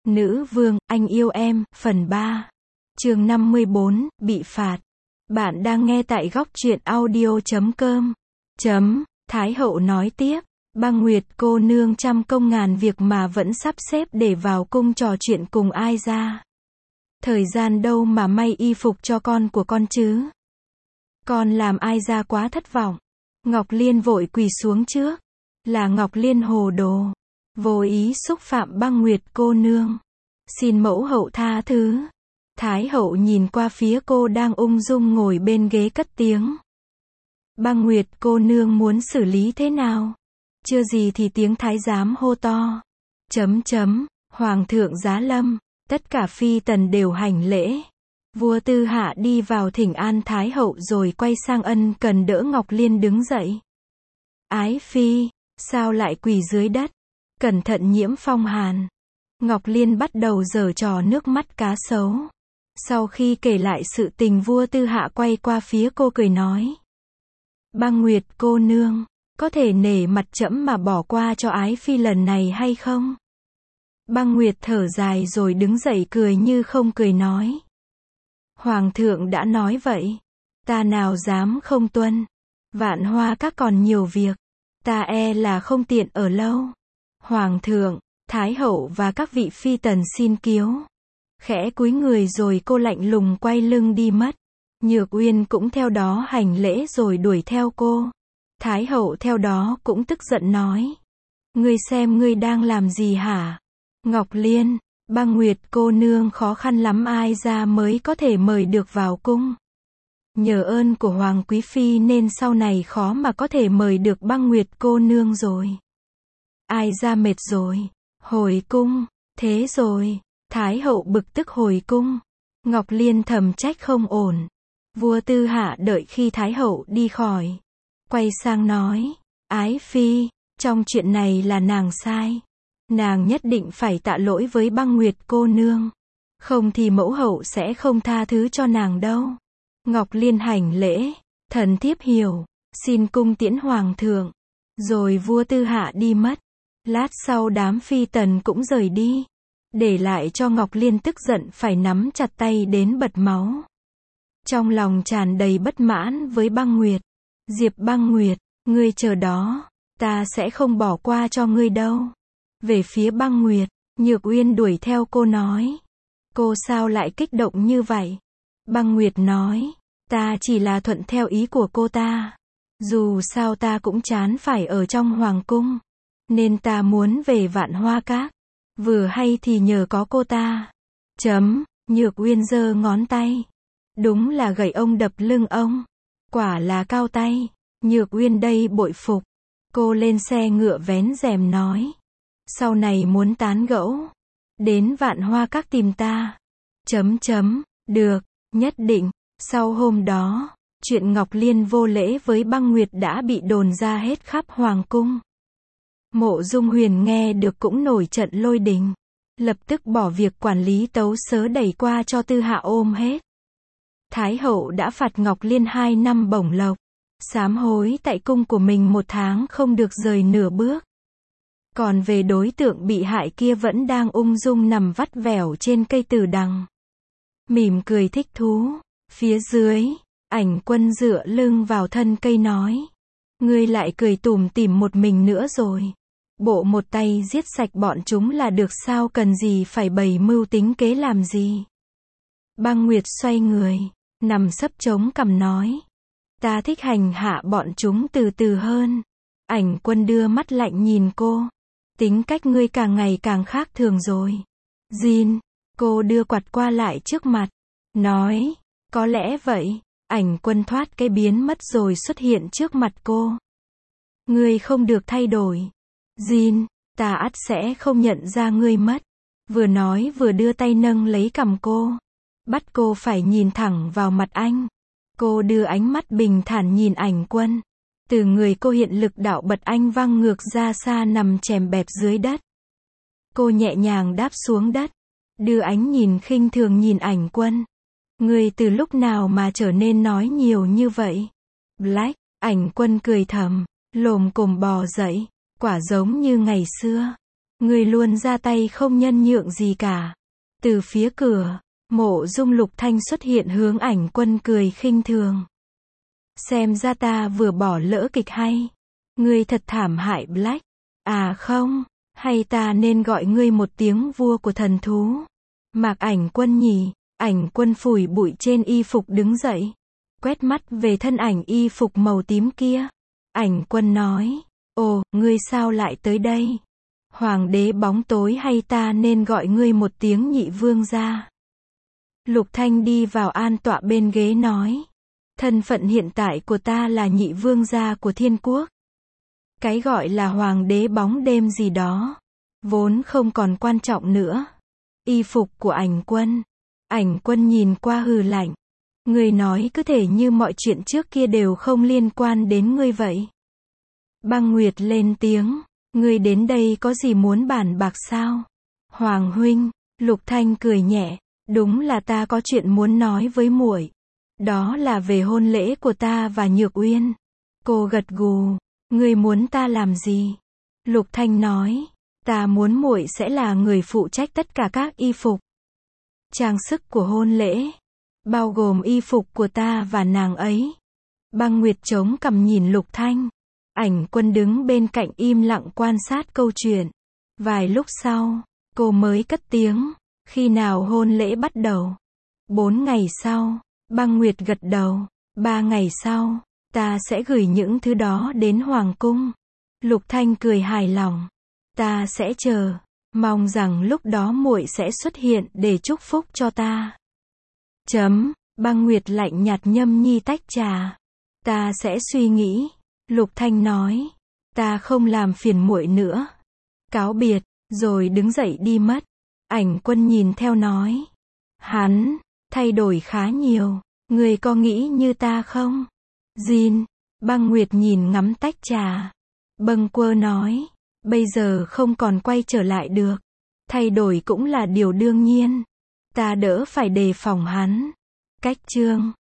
Nữ vương, anh yêu em, phần 3. Chương 54, bị phạt. Bạn đang nghe tại góc truyện audio.com. Thái hậu nói tiếp, Băng Nguyệt cô nương trăm công ngàn việc mà vẫn sắp xếp để vào cung trò chuyện cùng ai ra. Thời gian đâu mà may y phục cho con của con chứ? Con làm ai ra quá thất vọng. Ngọc Liên vội quỳ xuống trước. Là Ngọc Liên hồ đồ. Vô ý xúc phạm Băng Nguyệt cô nương. Xin mẫu hậu tha thứ. Thái hậu nhìn qua phía cô đang ung dung ngồi bên ghế cất tiếng. Băng Nguyệt cô nương muốn xử lý thế nào? Chưa gì thì tiếng thái giám hô to. Hoàng thượng giá lâm. Tất cả phi tần đều hành lễ. Vua Tư Hạ đi vào thỉnh an Thái hậu rồi quay sang ân cần đỡ Ngọc Liên đứng dậy. Ái phi, sao lại quỳ dưới đất? Cẩn thận nhiễm phong hàn. Ngọc Liên bắt đầu giở trò nước mắt cá sấu. Sau khi kể lại sự tình, vua Tư Hạ quay qua phía cô cười nói. Băng Nguyệt cô nương, có thể nể mặt trẫm mà bỏ qua cho ái phi lần này hay không? Băng Nguyệt thở dài rồi đứng dậy cười như không cười nói. Hoàng thượng đã nói vậy. Ta nào dám không tuân. Vạn Hoa các còn nhiều việc. Ta e là không tiện ở lâu. Hoàng thượng, Thái hậu và các vị phi tần xin kiếu. Khẽ cúi người rồi cô lạnh lùng quay lưng đi mất. Nhược Uyên cũng theo đó hành lễ rồi đuổi theo cô. Thái hậu theo đó cũng tức giận nói. Ngươi xem ngươi đang làm gì hả? Ngọc Liên, Băng Nguyệt cô nương khó khăn lắm ai ra mới có thể mời được vào cung. Nhờ ơn của Hoàng Quý Phi nên sau này khó mà có thể mời được Băng Nguyệt cô nương rồi. Ai ra mệt rồi. Hồi cung. Thế rồi. Thái hậu bực tức hồi cung. Ngọc Liên thầm trách không ổn. Vua Tư Hạ đợi khi Thái hậu đi khỏi. Quay sang nói. Ái phi, trong chuyện này là nàng sai. Nàng nhất định phải tạ lỗi với Băng Nguyệt cô nương. Không thì mẫu hậu sẽ không tha thứ cho nàng đâu. Ngọc Liên hành lễ. Thần thiếp hiểu. Xin cung tiễn hoàng thượng. Rồi vua Tư Hạ đi mất. Lát sau đám phi tần cũng rời đi. Để lại cho Ngọc Liên tức giận phải nắm chặt tay đến bật máu. Trong lòng tràn đầy bất mãn với Băng Nguyệt. Diệp Băng Nguyệt, ngươi chờ đó. Ta sẽ không bỏ qua cho ngươi đâu. Về phía Băng Nguyệt, Nhược Uyên đuổi theo cô nói. Cô sao lại kích động như vậy? Băng Nguyệt nói. Ta chỉ là thuận theo ý của cô ta. Dù sao ta cũng chán phải ở trong hoàng cung. Nên ta muốn về Vạn Hoa Các. Vừa hay thì nhờ có cô ta. Nhược Uyên giơ ngón tay. Đúng là gậy ông đập lưng ông. Quả là cao tay. Nhược Uyên đây bội phục. Cô lên xe ngựa vén rèm nói. Sau này muốn tán gẫu. Đến Vạn Hoa Các tìm ta. Được, nhất định. Sau hôm đó, chuyện Ngọc Liên vô lễ với Băng Nguyệt đã bị đồn ra hết khắp hoàng cung. Mộ Dung Huyền nghe được cũng nổi trận lôi đình. Lập tức bỏ việc quản lý tấu sớ đẩy qua cho Tư Hạ ôm hết. Thái hậu đã phạt Ngọc Liên 2 năm bổng lộc. Sám hối tại cung của mình 1 tháng không được rời nửa bước. Còn về đối tượng bị hại kia vẫn đang ung dung nằm vắt vẻo trên cây tử đằng. Mỉm cười thích thú. Phía dưới, Ảnh Quân dựa lưng vào thân cây nói. Ngươi lại cười tủm tỉm một mình nữa rồi. Bộ một tay giết sạch bọn chúng là được sao, cần gì phải bày mưu tính kế làm gì. Băng Nguyệt xoay người, nằm sấp chống cằm nói. Ta thích hành hạ bọn chúng từ từ hơn. Ảnh Quân đưa mắt lạnh nhìn cô. Tính cách ngươi càng ngày càng khác thường rồi. Jin, cô đưa quạt qua lại trước mặt. Nói, có lẽ vậy. Ảnh Quân thoát cái biến mất rồi xuất hiện trước mặt cô. Ngươi không được thay đổi. Jin, ta ắt sẽ không nhận ra ngươi mất. Vừa nói vừa đưa tay nâng lấy cằm cô. Bắt cô phải nhìn thẳng vào mặt anh. Cô đưa ánh mắt bình thản nhìn Ảnh Quân. Từ người cô hiện lực đạo bật anh văng ngược ra xa nằm chèm bẹp dưới đất. Cô nhẹ nhàng đáp xuống đất. Đưa ánh nhìn khinh thường nhìn Ảnh Quân. Ngươi từ lúc nào mà trở nên nói nhiều như vậy? Black, Ảnh Quân cười thầm. Lồm cồm bò dậy. Quả giống như ngày xưa. Ngươi luôn ra tay không nhân nhượng gì cả. Từ phía cửa, Mộ Dung Lục Thanh xuất hiện hướng Ảnh Quân cười khinh thường. Xem ra ta vừa bỏ lỡ kịch hay. Ngươi thật thảm hại Black. À không, hay ta nên gọi ngươi một tiếng vua của thần thú. Mạc Ảnh Quân nhỉ? Ảnh Quân phủi bụi trên y phục đứng dậy. Quét mắt về thân ảnh y phục màu tím kia. Ảnh Quân nói, ồ, ngươi sao lại tới đây? Hoàng đế bóng tối hay ta nên gọi ngươi một tiếng nhị vương gia? Lục Thanh đi vào an tọa bên ghế nói. Thân phận hiện tại của ta là nhị vương gia của thiên quốc. Cái gọi là hoàng đế bóng đêm gì đó, vốn không còn quan trọng nữa. Y phục của Ảnh Quân. Ảnh Quân nhìn qua hừ lạnh. Ngươi nói cứ thể như mọi chuyện trước kia đều không liên quan đến ngươi vậy. Băng Nguyệt lên tiếng. Ngươi đến đây có gì muốn bàn bạc sao? Hoàng huynh, Lục Thanh cười nhẹ. Đúng là ta có chuyện muốn nói với muội. Đó là về hôn lễ của ta và Nhược Uyên. Cô gật gù. Ngươi muốn ta làm gì? Lục Thanh nói. Ta muốn muội sẽ là người phụ trách tất cả các y phục, trang sức của hôn lễ, bao gồm y phục của ta và nàng ấy. Băng Nguyệt chống cằm nhìn Lục Thanh. Ảnh Quân đứng bên cạnh im lặng quan sát câu chuyện. Vài lúc sau, cô mới cất tiếng. Khi nào hôn lễ bắt đầu? 4 ngày sau. Băng Nguyệt gật đầu. 3 ngày sau, ta sẽ gửi những thứ đó đến Hoàng cung. Lục Thanh cười hài lòng. Ta sẽ chờ. Mong rằng lúc đó muội sẽ xuất hiện để chúc phúc cho ta. Băng Nguyệt lạnh nhạt nhâm nhi tách trà. Ta sẽ suy nghĩ. Lục Thanh nói. Ta không làm phiền muội nữa. Cáo biệt, rồi đứng dậy đi mất. Ảnh Quân nhìn theo nói. Hắn thay đổi khá nhiều. Ngươi có nghĩ như ta không? Jin. Băng Nguyệt nhìn ngắm tách trà. Bâng quơ nói. Bây giờ không còn quay trở lại được. Thay đổi cũng là điều đương nhiên. Ta đỡ phải đề phòng hắn. Cách chương